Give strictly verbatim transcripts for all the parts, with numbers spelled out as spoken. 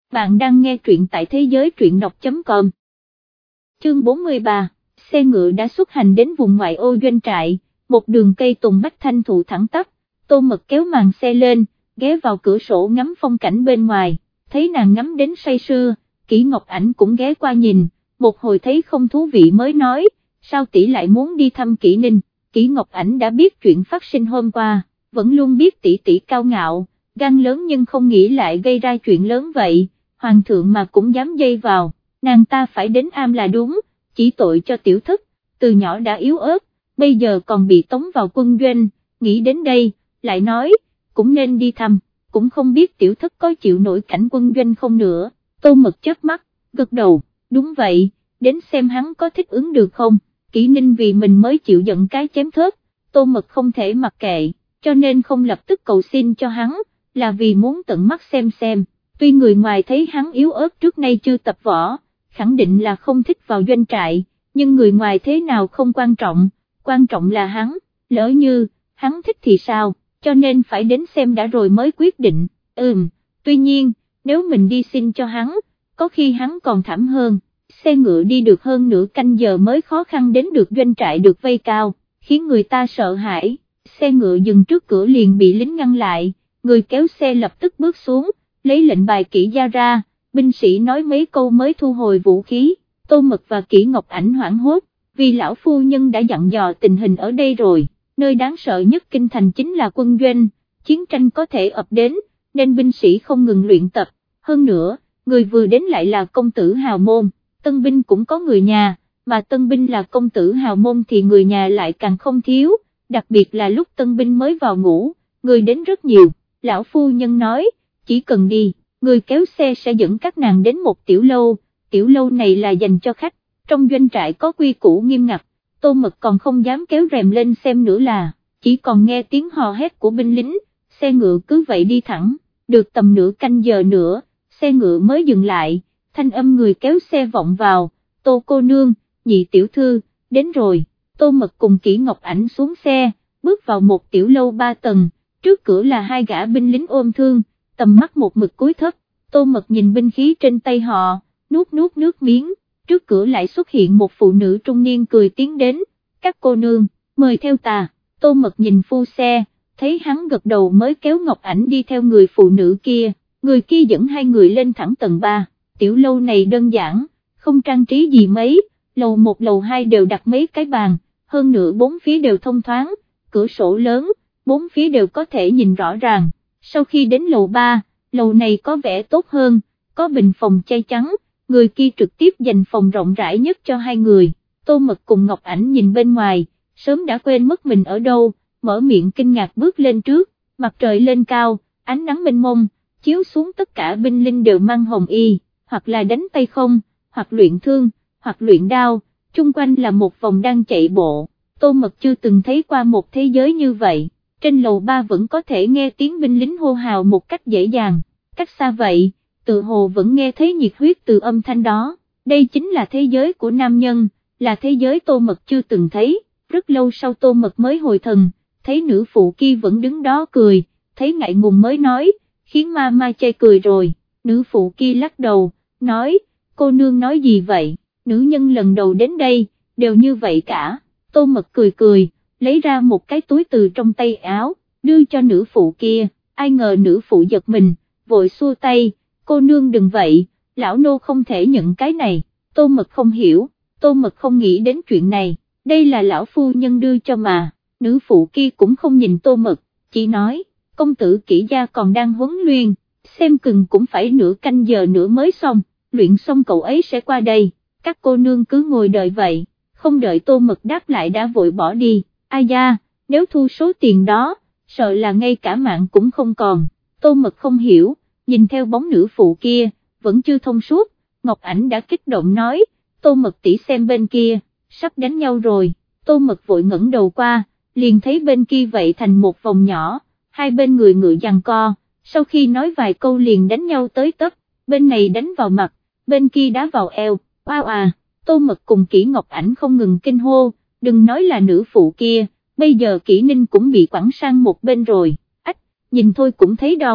bạn đang nghe truyện tại thế giới truyện đọc chấm com. Chương bốn mươi ba, xe ngựa đã xuất hành đến vùng ngoại ô doanh trại, một đường cây tùng bách thanh thụ thẳng tắp, Tô Mật kéo màn xe lên, ghé vào cửa sổ ngắm phong cảnh bên ngoài, thấy nàng ngắm đến say sưa, Kỷ Ngọc Ảnh cũng ghé qua nhìn, một hồi thấy không thú vị mới nói, sao tỷ lại muốn đi thăm Kỷ Ninh. Kỷ Ngọc Ảnh đã biết chuyện phát sinh hôm qua, vẫn luôn biết tỷ tỷ cao ngạo, gan lớn nhưng không nghĩ lại gây ra chuyện lớn vậy, hoàng thượng mà cũng dám dây vào, nàng ta phải đến am là đúng, chỉ tội cho tiểu thất, từ nhỏ đã yếu ớt, bây giờ còn bị tống vào quân doanh, nghĩ đến đây, lại nói, cũng nên đi thăm, cũng không biết tiểu thất có chịu nổi cảnh quân doanh không nữa. Tô Mật chớp mắt, gật đầu, đúng vậy, đến xem hắn có thích ứng được không. Kỷ Ninh vì mình mới chịu giận cái chém thớt, Tô Mật không thể mặc kệ, cho nên không lập tức cầu xin cho hắn, là vì muốn tận mắt xem xem, tuy người ngoài thấy hắn yếu ớt trước nay chưa tập võ, khẳng định là không thích vào doanh trại, nhưng người ngoài thế nào không quan trọng, quan trọng là hắn, lỡ như, hắn thích thì sao, cho nên phải đến xem đã rồi mới quyết định, ừm, tuy nhiên, nếu mình đi xin cho hắn, có khi hắn còn thảm hơn. Xe ngựa đi được hơn nửa canh giờ mới khó khăn đến được doanh trại được vây cao, khiến người ta sợ hãi, xe ngựa dừng trước cửa liền bị lính ngăn lại, người kéo xe lập tức bước xuống, lấy lệnh bài Kỷ gia ra, binh sĩ nói mấy câu mới thu hồi vũ khí. Tô Mật và Kỷ Ngọc Ảnh hoảng hốt, vì lão phu nhân đã dặn dò tình hình ở đây rồi, nơi đáng sợ nhất kinh thành chính là quân doanh, chiến tranh có thể ập đến, nên binh sĩ không ngừng luyện tập, hơn nữa, người vừa đến lại là công tử hào môn. Tân binh cũng có người nhà, mà tân binh là công tử hào môn thì người nhà lại càng không thiếu, đặc biệt là lúc tân binh mới vào ngũ, người đến rất nhiều, lão phu nhân nói, chỉ cần đi, người kéo xe sẽ dẫn các nàng đến một tiểu lâu, tiểu lâu này là dành cho khách, trong doanh trại có quy củ nghiêm ngặt, Tô Mật còn không dám kéo rèm lên xem nữa là, chỉ còn nghe tiếng hò hét của binh lính, xe ngựa cứ vậy đi thẳng, được tầm nửa canh giờ nữa, xe ngựa mới dừng lại. Thanh âm người kéo xe vọng vào, Tô cô nương, nhị tiểu thư, đến rồi. Tô Mật cùng Kỷ Ngọc Ảnh xuống xe, bước vào một tiểu lâu ba tầng, trước cửa là hai gã binh lính ôm thương, tầm mắt một mực cúi thấp, Tô Mật nhìn binh khí trên tay họ, nuốt nuốt nước miếng, trước cửa lại xuất hiện một phụ nữ trung niên cười tiến đến, các cô nương, mời theo ta. Tô Mật nhìn phu xe, thấy hắn gật đầu mới kéo Ngọc Ảnh đi theo người phụ nữ kia, người kia dẫn hai người lên thẳng tầng ba. Tiểu lâu này đơn giản, không trang trí gì mấy, lầu một lầu hai đều đặt mấy cái bàn, hơn nữa bốn phía đều thông thoáng, cửa sổ lớn, bốn phía đều có thể nhìn rõ ràng. Sau khi đến lầu ba, lầu này có vẻ tốt hơn, có bình phòng chay trắng, người kia trực tiếp dành phòng rộng rãi nhất cho hai người. Tô Mật cùng Ngọc Ảnh nhìn bên ngoài, sớm đã quên mất mình ở đâu, mở miệng kinh ngạc bước lên trước, mặt trời lên cao, ánh nắng mênh mông, chiếu xuống tất cả binh lính đều mang hồng y, hoặc là đánh tay không, hoặc luyện thương, hoặc luyện đao, chung quanh là một vòng đang chạy bộ. Tô Mật chưa từng thấy qua một thế giới như vậy, trên lầu ba vẫn có thể nghe tiếng binh lính hô hào một cách dễ dàng, cách xa vậy, tự hồ vẫn nghe thấy nhiệt huyết từ âm thanh đó, đây chính là thế giới của nam nhân, là thế giới Tô Mật chưa từng thấy. Rất lâu sau Tô Mật mới hồi thần, thấy nữ phụ kia vẫn đứng đó cười, thấy ngại ngùng mới nói, khiến ma ma chê cười rồi, nữ phụ kia lắc đầu, nói, cô nương nói gì vậy, nữ nhân lần đầu đến đây, đều như vậy cả. Tô Mật cười cười, lấy ra một cái túi từ trong tay áo, đưa cho nữ phụ kia, ai ngờ nữ phụ giật mình, vội xua tay, cô nương đừng vậy, lão nô không thể nhận cái này. Tô Mật không hiểu, Tô Mật không nghĩ đến chuyện này, đây là lão phu nhân đưa cho mà, nữ phụ kia cũng không nhìn Tô Mật, chỉ nói, công tử Kỷ gia còn đang huấn luyện, xem chừng cũng phải nửa canh giờ nữa mới xong, luyện xong cậu ấy sẽ qua đây, các cô nương cứ ngồi đợi vậy, không đợi Tô Mật đáp lại đã vội bỏ đi, ai da, nếu thu số tiền đó, sợ là ngay cả mạng cũng không còn. Tô Mật không hiểu, nhìn theo bóng nữ phụ kia, vẫn chưa thông suốt, Ngọc Ảnh đã kích động nói, Tô Mật tỷ xem bên kia, sắp đánh nhau rồi. Tô Mật vội ngẩng đầu qua, liền thấy bên kia vậy thành một vòng nhỏ, hai bên người ngựa giằng co, sau khi nói vài câu liền đánh nhau tới tấp, bên này đánh vào mặt, bên kia đá vào eo, oao à. Tô Mật cùng Kỷ Ngọc Ảnh không ngừng kinh hô, đừng nói là nữ phụ kia, bây giờ Kỷ Ninh cũng bị quẳng sang một bên rồi, ách, nhìn thôi cũng thấy đau.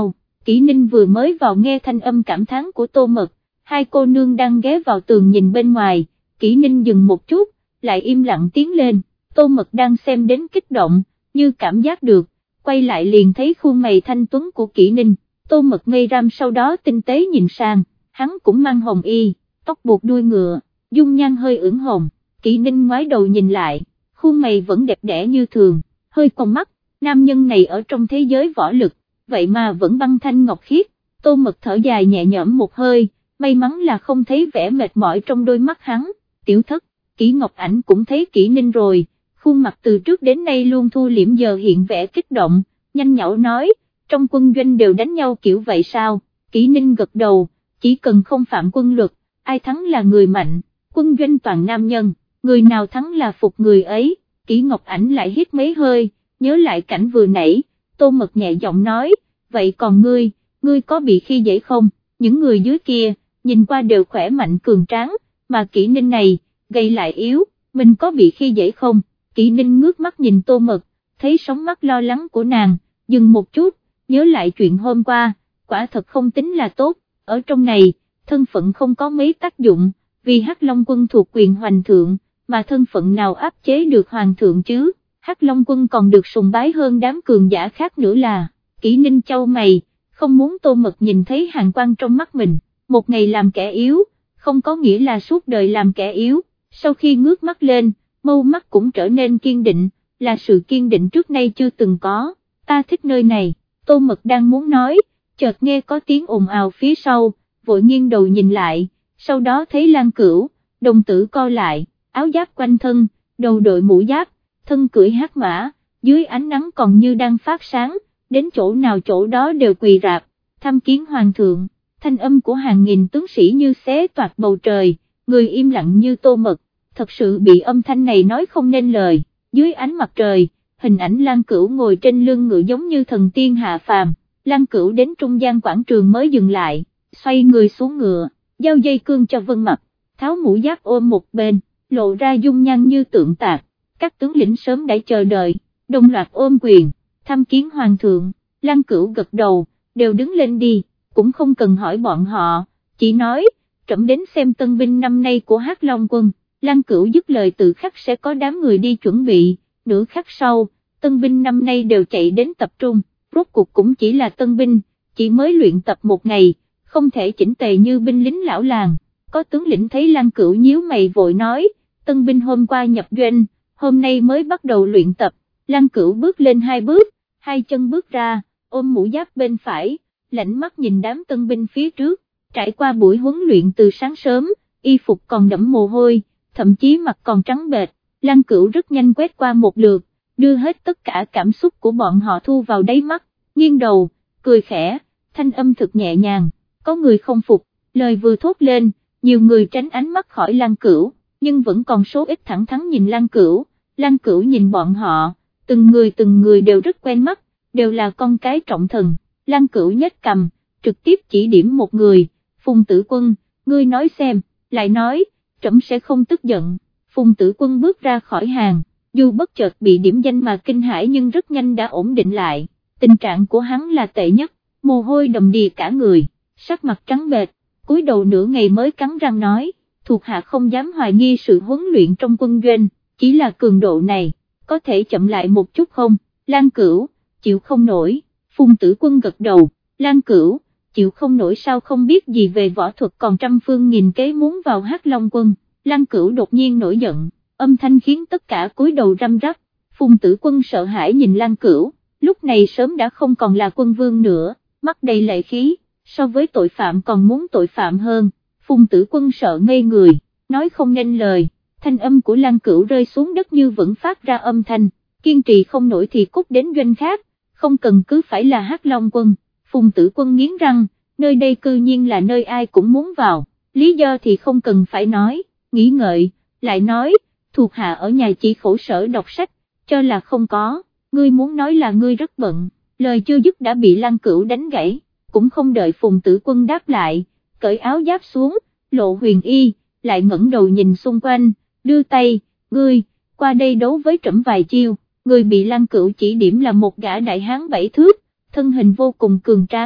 Kỷ Ninh vừa mới vào nghe thanh âm cảm thán của Tô Mật, hai cô nương đang ghé vào tường nhìn bên ngoài, Kỷ Ninh dừng một chút, lại im lặng tiến lên, Tô Mật đang xem đến kích động, như cảm giác được, quay lại liền thấy khuôn mày thanh tuấn của Kỷ Ninh, Tô Mật ngây ram sau đó tinh tế nhìn sang, hắn cũng mang hồng y, tóc buộc đuôi ngựa, dung nhan hơi ửng hồng, Kỷ Ninh ngoái đầu nhìn lại, khuôn mày vẫn đẹp đẽ như thường, hơi cong mắt, nam nhân này ở trong thế giới võ lực, vậy mà vẫn băng thanh ngọc khiết, Tô Mật thở dài nhẹ nhõm một hơi, may mắn là không thấy vẻ mệt mỏi trong đôi mắt hắn, tiểu thất, Kỷ Ngọc Ảnh cũng thấy Kỷ Ninh rồi, khuôn mặt từ trước đến nay luôn thu liễm giờ hiện vẻ kích động, nhanh nhảu nói, trong quân doanh đều đánh nhau kiểu vậy sao, Kỷ Ninh gật đầu, chỉ cần không phạm quân luật, ai thắng là người mạnh, quân doanh toàn nam nhân, người nào thắng là phục người ấy, Kỷ Ngọc Ảnh lại hít mấy hơi, nhớ lại cảnh vừa nãy, Tô Mật nhẹ giọng nói, vậy còn ngươi, ngươi có bị khi dễ không, những người dưới kia, nhìn qua đều khỏe mạnh cường tráng, mà Kỷ Ninh này, gầy lại yếu, mình có bị khi dễ không, Kỷ Ninh ngước mắt nhìn Tô Mật, thấy sóng mắt lo lắng của nàng, dừng một chút, nhớ lại chuyện hôm qua, quả thật không tính là tốt, ở trong này, thân phận không có mấy tác dụng, vì Hắc Long Quân thuộc quyền hoàng thượng, mà thân phận nào áp chế được hoàng thượng chứ, Hắc Long Quân còn được sùng bái hơn đám cường giả khác nữa là, Kỷ Ninh chau mày, không muốn Tô Mật nhìn thấy hàn quang trong mắt mình, một ngày làm kẻ yếu, không có nghĩa là suốt đời làm kẻ yếu, sau khi ngước mắt lên, mâu mắt cũng trở nên kiên định, là sự kiên định trước nay chưa từng có, ta thích nơi này, Tô Mật đang muốn nói, chợt nghe có tiếng ồn ào phía sau, vội nghiêng đầu nhìn lại, sau đó thấy Lan Cửu, đồng tử co lại, áo giáp quanh thân, đầu đội mũ giáp, thân cưỡi hắc mã, dưới ánh nắng còn như đang phát sáng, đến chỗ nào chỗ đó đều quỳ rạp, tham kiến hoàng thượng, thanh âm của hàng nghìn tướng sĩ như xé toạc bầu trời, người im lặng như Tô Mật, thật sự bị âm thanh này nói không nên lời, dưới ánh mặt trời, hình ảnh Lan Cửu ngồi trên lưng ngựa giống như thần tiên hạ phàm, Lan Cửu đến trung gian quảng trường mới dừng lại, xoay người xuống ngựa, giao dây cương cho Vân Mặc, tháo mũ giáp ôm một bên, lộ ra dung nhan như tượng tạc, các tướng lĩnh sớm đã chờ đợi, đồng loạt ôm quyền, tham kiến hoàng thượng, Lan Cửu gật đầu, đều đứng lên đi, cũng không cần hỏi bọn họ, chỉ nói, trẫm đến xem tân binh năm nay của Hắc Long Quân, Lan Cửu dứt lời tự khắc sẽ có đám người đi chuẩn bị, nửa khắc sau, tân binh năm nay đều chạy đến tập trung, rốt cuộc cũng chỉ là tân binh, chỉ mới luyện tập một ngày, không thể chỉnh tề như binh lính lão làng, có tướng lĩnh thấy Lan Cửu nhíu mày vội nói, tân binh hôm qua nhập doanh, hôm nay mới bắt đầu luyện tập, Lan Cửu bước lên hai bước, hai chân bước ra, ôm mũ giáp bên phải, lạnh mắt nhìn đám tân binh phía trước, trải qua buổi huấn luyện từ sáng sớm, y phục còn đẫm mồ hôi, thậm chí mặt còn trắng bệch, Lan Cửu rất nhanh quét qua một lượt, đưa hết tất cả cảm xúc của bọn họ thu vào đáy mắt, nghiêng đầu, cười khẽ, thanh âm thực nhẹ nhàng, có người không phục, lời vừa thốt lên, nhiều người tránh ánh mắt khỏi Lan Cửu, nhưng vẫn còn số ít thẳng thắn nhìn Lan Cửu, Lan Cửu nhìn bọn họ, từng người từng người đều rất quen mắt, đều là con cái trọng thần, Lan Cửu nhếch cầm, trực tiếp chỉ điểm một người, Phùng Tử Quân, ngươi nói xem, lại nói, trẫm sẽ không tức giận, Phùng Tử Quân bước ra khỏi hàng, dù bất chợt bị điểm danh mà kinh hãi nhưng rất nhanh đã ổn định lại, tình trạng của hắn là tệ nhất, mồ hôi đầm đìa cả người, sắc mặt trắng bệch, cúi đầu nửa ngày mới cắn răng nói, thuộc hạ không dám hoài nghi sự huấn luyện trong quân doanh, chỉ là cường độ này, có thể chậm lại một chút không, Lan Cửu, chịu không nổi, Phùng Tử Quân gật đầu, Lan Cửu, chịu không nổi sao không biết gì về võ thuật còn trăm phương nghìn kế muốn vào Hắc Long Quân, Lan Cửu đột nhiên nổi giận, âm thanh khiến tất cả cúi đầu răm rắp, Phùng Tử Quân sợ hãi nhìn Lan Cửu, lúc này sớm đã không còn là quân vương nữa, mắt đầy lệ khí, so với tội phạm còn muốn tội phạm hơn, Phùng Tử Quân sợ ngây người, nói không nên lời, thanh âm của Lan Cửu rơi xuống đất như vẫn phát ra âm thanh, kiên trì không nổi thì cút đến doanh khác, không cần cứ phải là Hắc Long Quân, Phùng Tử Quân nghiến răng, nơi đây cư nhiên là nơi ai cũng muốn vào, lý do thì không cần phải nói, nghĩ ngợi, lại nói, thuộc hạ ở nhà chỉ khổ sở đọc sách, cho là không có, ngươi muốn nói là ngươi rất bận, lời chưa dứt đã bị Lan Cửu đánh gãy, cũng không đợi Phùng Tử Quân đáp lại, cởi áo giáp xuống, lộ huyền y, lại ngẩng đầu nhìn xung quanh, đưa tay, ngươi, qua đây đấu với trẫm vài chiêu, người bị Lan Cửu chỉ điểm là một gã đại hán bảy thước, thân hình vô cùng cường tráng,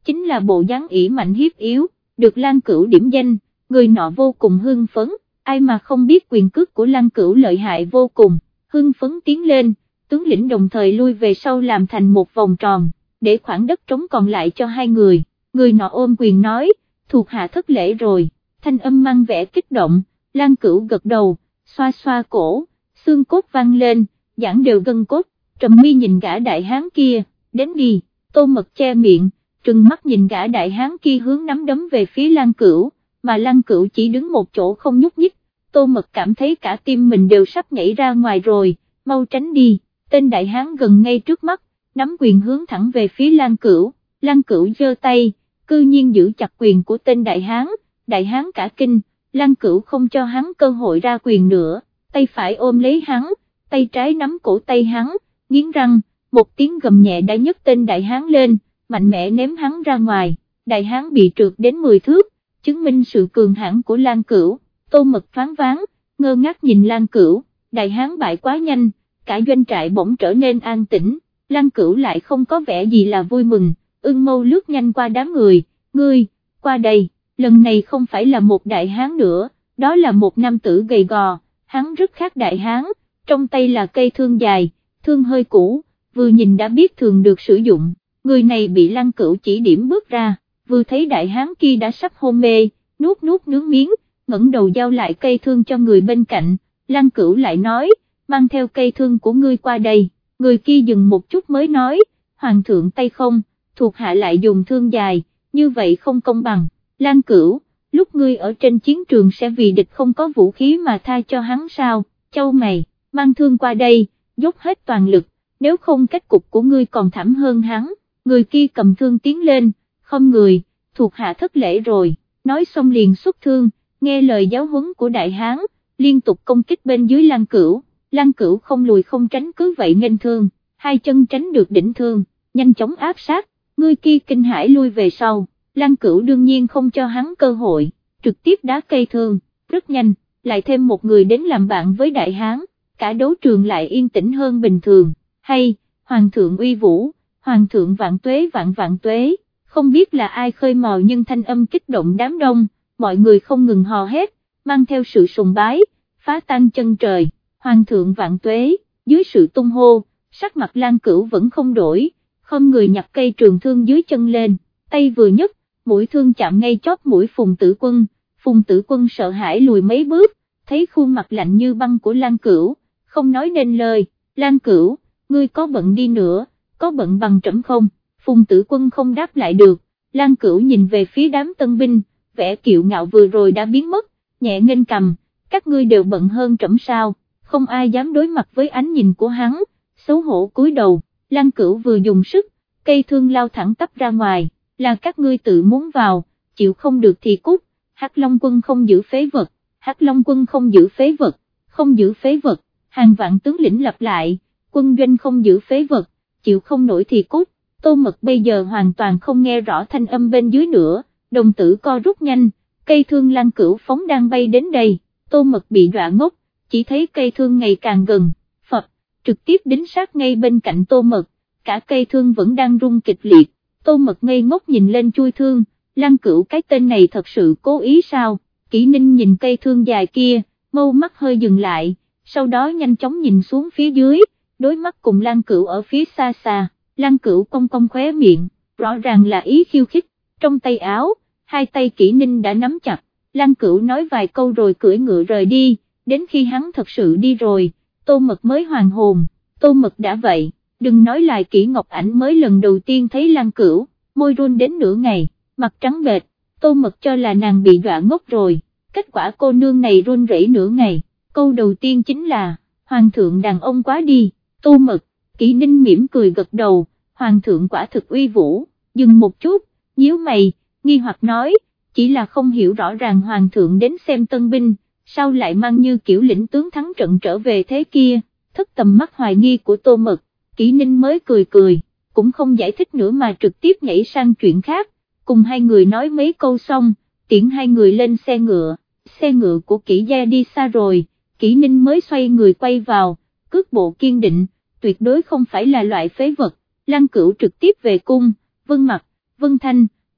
chính là bộ dáng ỷ mạnh hiếp yếu, được Lan Cửu điểm danh, người nọ vô cùng hưng phấn, ai mà không biết quyền cước của Lan Cửu lợi hại vô cùng, hưng phấn tiến lên, tướng lĩnh đồng thời lui về sau làm thành một vòng tròn, để khoảng đất trống còn lại cho hai người, người nọ ôm quyền nói, thuộc hạ thất lễ rồi, thanh âm mang vẻ kích động, Lan Cửu gật đầu, xoa xoa cổ, xương cốt vang lên, giãn đều gân cốt, Trầm Mi nhìn gã đại hán kia, đến đi, Tô Mật che miệng, trừng mắt nhìn gã đại hán kia hướng nắm đấm về phía Lan Cửu, mà Lan Cửu chỉ đứng một chỗ không nhúc nhích, Tô Mật cảm thấy cả tim mình đều sắp nhảy ra ngoài rồi, mau tránh đi, tên đại hán gần ngay trước mắt, nắm quyền hướng thẳng về phía Lan Cửu, Lan Cửu giơ tay, cư nhiên giữ chặt quyền của tên đại hán, đại hán cả kinh, Lan Cửu không cho hắn cơ hội ra quyền nữa, tay phải ôm lấy hắn, tay trái nắm cổ tay hắn, nghiến răng, một tiếng gầm nhẹ đã nhấc tên đại hán lên, mạnh mẽ ném hắn ra ngoài, đại hán bị trượt đến mười thước, chứng minh sự cường hãn của Lan Cửu, Tô Mật thoáng váng, ngơ ngác nhìn Lan Cửu, đại hán bại quá nhanh, cả doanh trại bỗng trở nên an tĩnh, Lan Cửu lại không có vẻ gì là vui mừng, ưng mâu lướt nhanh qua đám người, ngươi, qua đây, lần này không phải là một đại hán nữa, đó là một nam tử gầy gò, hắn rất khác đại hán, trong tay là cây thương dài, thương hơi cũ, vừa nhìn đã biết thường được sử dụng, người này bị Lan Cửu chỉ điểm bước ra, vừa thấy đại hán kia đã sắp hôn mê, nuốt nuốt nước miếng, ngẩng đầu giao lại cây thương cho người bên cạnh, Lan Cửu lại nói, mang theo cây thương của ngươi qua đây, người kia dừng một chút mới nói, hoàng thượng tay không, thuộc hạ lại dùng thương dài, như vậy không công bằng, Lan Cửu, lúc ngươi ở trên chiến trường sẽ vì địch không có vũ khí mà tha cho hắn sao, châu mày, mang thương qua đây, dốc hết toàn lực, nếu không kết cục của ngươi còn thảm hơn hắn, người kia cầm thương tiến lên, không người, thuộc hạ thất lễ rồi, nói xong liền xuất thương, nghe lời giáo huấn của đại hán, liên tục công kích bên dưới Lan Cửu, Lan Cửu không lùi không tránh cứ vậy nghênh thương, hai chân tránh được đỉnh thương, nhanh chóng áp sát, người kia kinh hãi lui về sau, Lan Cửu đương nhiên không cho hắn cơ hội, trực tiếp đá cây thương, rất nhanh, lại thêm một người đến làm bạn với đại hán, cả đấu trường lại yên tĩnh hơn bình thường, hay, hoàng thượng uy vũ, hoàng thượng vạn tuế vạn vạn tuế, không biết là ai khơi mào nhưng thanh âm kích động đám đông, mọi người không ngừng hò hét, mang theo sự sùng bái, phá tan chân trời, hoàng thượng vạn tuế, dưới sự tung hô, sắc mặt Lan Cửu vẫn không đổi, không người nhặt cây trường thương dưới chân lên, tay vừa nhấc, mũi thương chạm ngay chóp mũi Phùng Tử Quân, Phùng Tử Quân sợ hãi lùi mấy bước, thấy khuôn mặt lạnh như băng của Lan Cửu, không nói nên lời, Lan Cửu, ngươi có bận đi nữa, có bận bằng trẫm không, Phùng Tử Quân không đáp lại được, Lan Cửu nhìn về phía đám tân binh, vẻ kiệu ngạo vừa rồi đã biến mất, nhẹ nghênh cầm, các ngươi đều bận hơn trẫm sao, không ai dám đối mặt với ánh nhìn của hắn, xấu hổ cúi đầu, Lan Cửu vừa dùng sức, cây thương lao thẳng tắp ra ngoài, là các ngươi tự muốn vào, chịu không được thì cút, Hắc Long Quân không giữ phế vật, Hắc Long Quân không giữ phế vật, không giữ phế vật, hàng vạn tướng lĩnh lặp lại, quân doanh không giữ phế vật, chịu không nổi thì cút, Tô Mật bây giờ hoàn toàn không nghe rõ thanh âm bên dưới nữa, đồng tử co rút nhanh, cây thương Lan Cửu phóng đang bay đến đây, Tô Mật bị dọa ngốc, chỉ thấy cây thương ngày càng gần, phập, trực tiếp đính sát ngay bên cạnh Tô Mật, cả cây thương vẫn đang rung kịch liệt, Tô Mật ngây ngốc nhìn lên chui thương, Lan Cửu cái tên này thật sự cố ý sao, Kỷ Ninh nhìn cây thương dài kia, mâu mắt hơi dừng lại, sau đó nhanh chóng nhìn xuống phía dưới, đối mắt cùng Lan Cửu ở phía xa xa, Lan Cửu cong cong khóe miệng, rõ ràng là ý khiêu khích, trong tay áo, hai tay Kỷ Ninh đã nắm chặt, Lan Cửu nói vài câu rồi cưỡi ngựa rời đi, đến khi hắn thật sự đi rồi, Tô Mật mới hoàn hồn, Tô Mật đã vậy, đừng nói lại Kỷ Ngọc Ảnh mới lần đầu tiên thấy Lan Cửu, môi run đến nửa ngày, mặt trắng bệch, Tô Mật cho là nàng bị dọa ngốc rồi, kết quả cô nương này run rẩy nửa ngày, câu đầu tiên chính là, hoàng thượng đàn ông quá đi, Tô Mật, Kỷ Ninh mỉm cười gật đầu, hoàng thượng quả thực uy vũ, dừng một chút, nhíu mày, nghi hoặc nói, chỉ là không hiểu rõ ràng hoàng thượng đến xem tân binh, sao lại mang như kiểu lĩnh tướng thắng trận trở về thế kia, thất tầm mắt hoài nghi của Tô Mật, Kỷ Ninh mới cười cười, cũng không giải thích nữa mà trực tiếp nhảy sang chuyện khác, cùng hai người nói mấy câu xong, tiễn hai người lên xe ngựa, xe ngựa của Kỷ gia đi xa rồi, Kỷ Ninh mới xoay người quay vào, cước bộ kiên định, tuyệt đối không phải là loại phế vật, Lan Cửu trực tiếp về cung, Vân Mặc, Vân Thanh,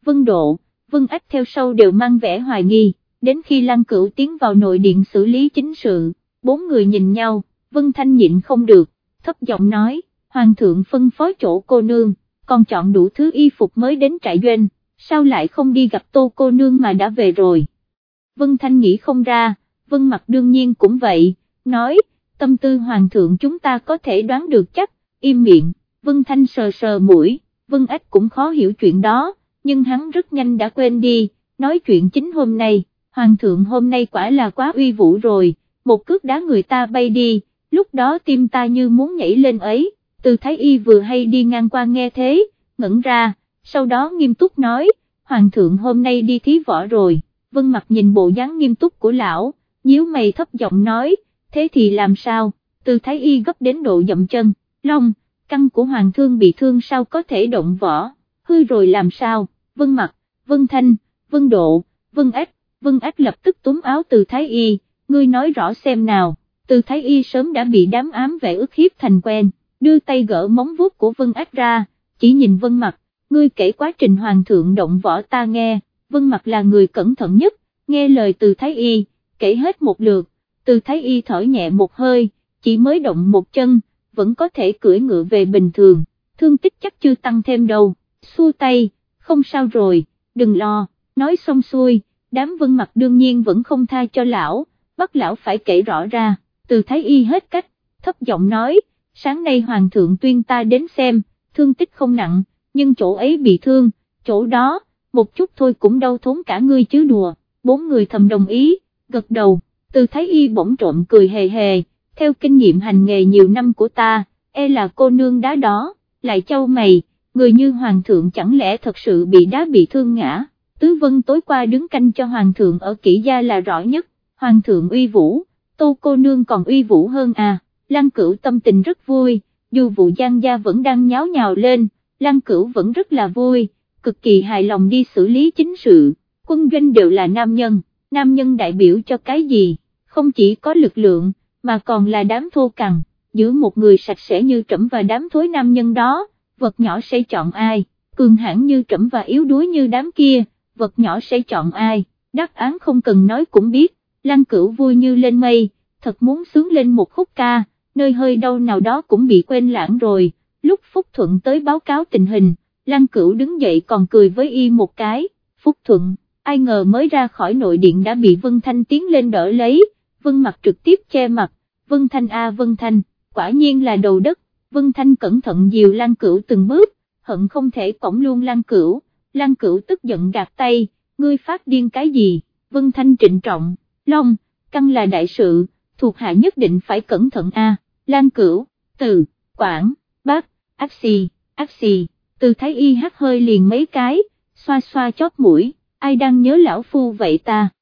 Vân Độ, Vân Ách theo sau đều mang vẻ hoài nghi, đến khi Lăng Cửu tiến vào nội điện xử lý chính sự, bốn người nhìn nhau, Vân Thanh nhịn không được, thấp giọng nói, Hoàng thượng phân phối chỗ cô nương, còn chọn đủ thứ y phục mới đến trại doanh, sao lại không đi gặp Tô cô nương mà đã về rồi. Vân Thanh nghĩ không ra, Vân Mặc đương nhiên cũng vậy, nói, tâm tư Hoàng thượng chúng ta có thể đoán được chắc, im miệng. Vân Thanh sờ sờ mũi, Vân Ách cũng khó hiểu chuyện đó, nhưng hắn rất nhanh đã quên đi, nói chuyện chính hôm nay, Hoàng thượng hôm nay quả là quá uy vũ rồi, một cước đá người ta bay đi, lúc đó tim ta như muốn nhảy lên ấy. Từ Thái Y vừa hay đi ngang qua nghe thế, ngẩn ra, sau đó nghiêm túc nói, Hoàng thượng hôm nay đi thí võ rồi. Vân Mặc nhìn bộ dáng nghiêm túc của lão, nhíu mày thấp giọng nói, thế thì làm sao? Từ Thái Y gấp đến độ dậm chân, Long, căn của Hoàng thương bị thương sao có thể động võ, hư rồi làm sao? Vân Mặc, Vân Thanh, Vân Độ, Vân Ách, Vân Ách lập tức túm áo Từ Thái Y, ngươi nói rõ xem nào. Từ Thái Y sớm đã bị đám ám vệ ức hiếp thành quen, đưa tay gỡ móng vuốt của Vân Ách ra, chỉ nhìn Vân Mặc, ngươi kể quá trình Hoàng thượng động võ ta nghe. Vân Mặc là người cẩn thận nhất, nghe lời Từ Thái Y, kể hết một lượt. Từ Thái Y thở nhẹ một hơi, chỉ mới động một chân, vẫn có thể cưỡi ngựa về bình thường, thương tích chắc chưa tăng thêm đâu, xua tay, không sao rồi, đừng lo, nói xong xuôi, đám Vân Mặc đương nhiên vẫn không tha cho lão, bắt lão phải kể rõ ra. Từ Thái Y hết cách, thấp giọng nói, sáng nay Hoàng thượng tuyên ta đến xem, thương tích không nặng, nhưng chỗ ấy bị thương, chỗ đó, một chút thôi cũng đau thốn cả ngươi chứ đùa. Bốn người thầm đồng ý, gật đầu. Từ Thái Y bỗng trộm cười hề hề, theo kinh nghiệm hành nghề nhiều năm của ta, e là cô nương đá đó, lại chau mày, người như Hoàng thượng chẳng lẽ thật sự bị đá bị thương ngã. Tứ Vân tối qua đứng canh cho Hoàng thượng ở Kỷ Gia là rõ nhất, Hoàng thượng uy vũ, Tô cô nương còn uy vũ hơn à. Lăng Cửu tâm tình rất vui, dù vụ Giang gia vẫn đang nháo nhào lên, Lăng Cửu vẫn rất là vui, cực kỳ hài lòng đi xử lý chính sự. Quân doanh đều là nam nhân, nam nhân đại biểu cho cái gì, không chỉ có lực lượng, mà còn là đám thô cằn, giữa một người sạch sẽ như Trẫm và đám thối nam nhân đó, vật nhỏ sẽ chọn ai, cường hãn như Trẫm và yếu đuối như đám kia, vật nhỏ sẽ chọn ai, đáp án không cần nói cũng biết. Lăng Cửu vui như lên mây, thật muốn sướng lên một khúc ca, nơi hơi đau nào đó cũng bị quên lãng rồi. Lúc Phúc Thuận tới báo cáo tình hình, Lăng Cửu đứng dậy còn cười với y một cái. Phúc Thuận, ai ngờ mới ra khỏi nội điện đã bị Vân Thanh tiến lên đỡ lấy, Vân Mặc trực tiếp che mặt, Vân Thanh a Vân Thanh, quả nhiên là đầu đất. Vân Thanh cẩn thận dìu Lăng Cửu từng bước, hận không thể cõng luôn Lăng Cửu. Lăng Cửu tức giận gạt tay, ngươi phát điên cái gì? Vân Thanh trịnh trọng, Long, căn là đại sự, thuộc hạ nhất định phải cẩn thận a. Lăng Cửu, Từ, Quảng, Bắc, ác xì, ác xì. Từ Thái Y hắt hơi liền mấy cái, xoa xoa chóp mũi, ai đang nhớ lão phu vậy ta?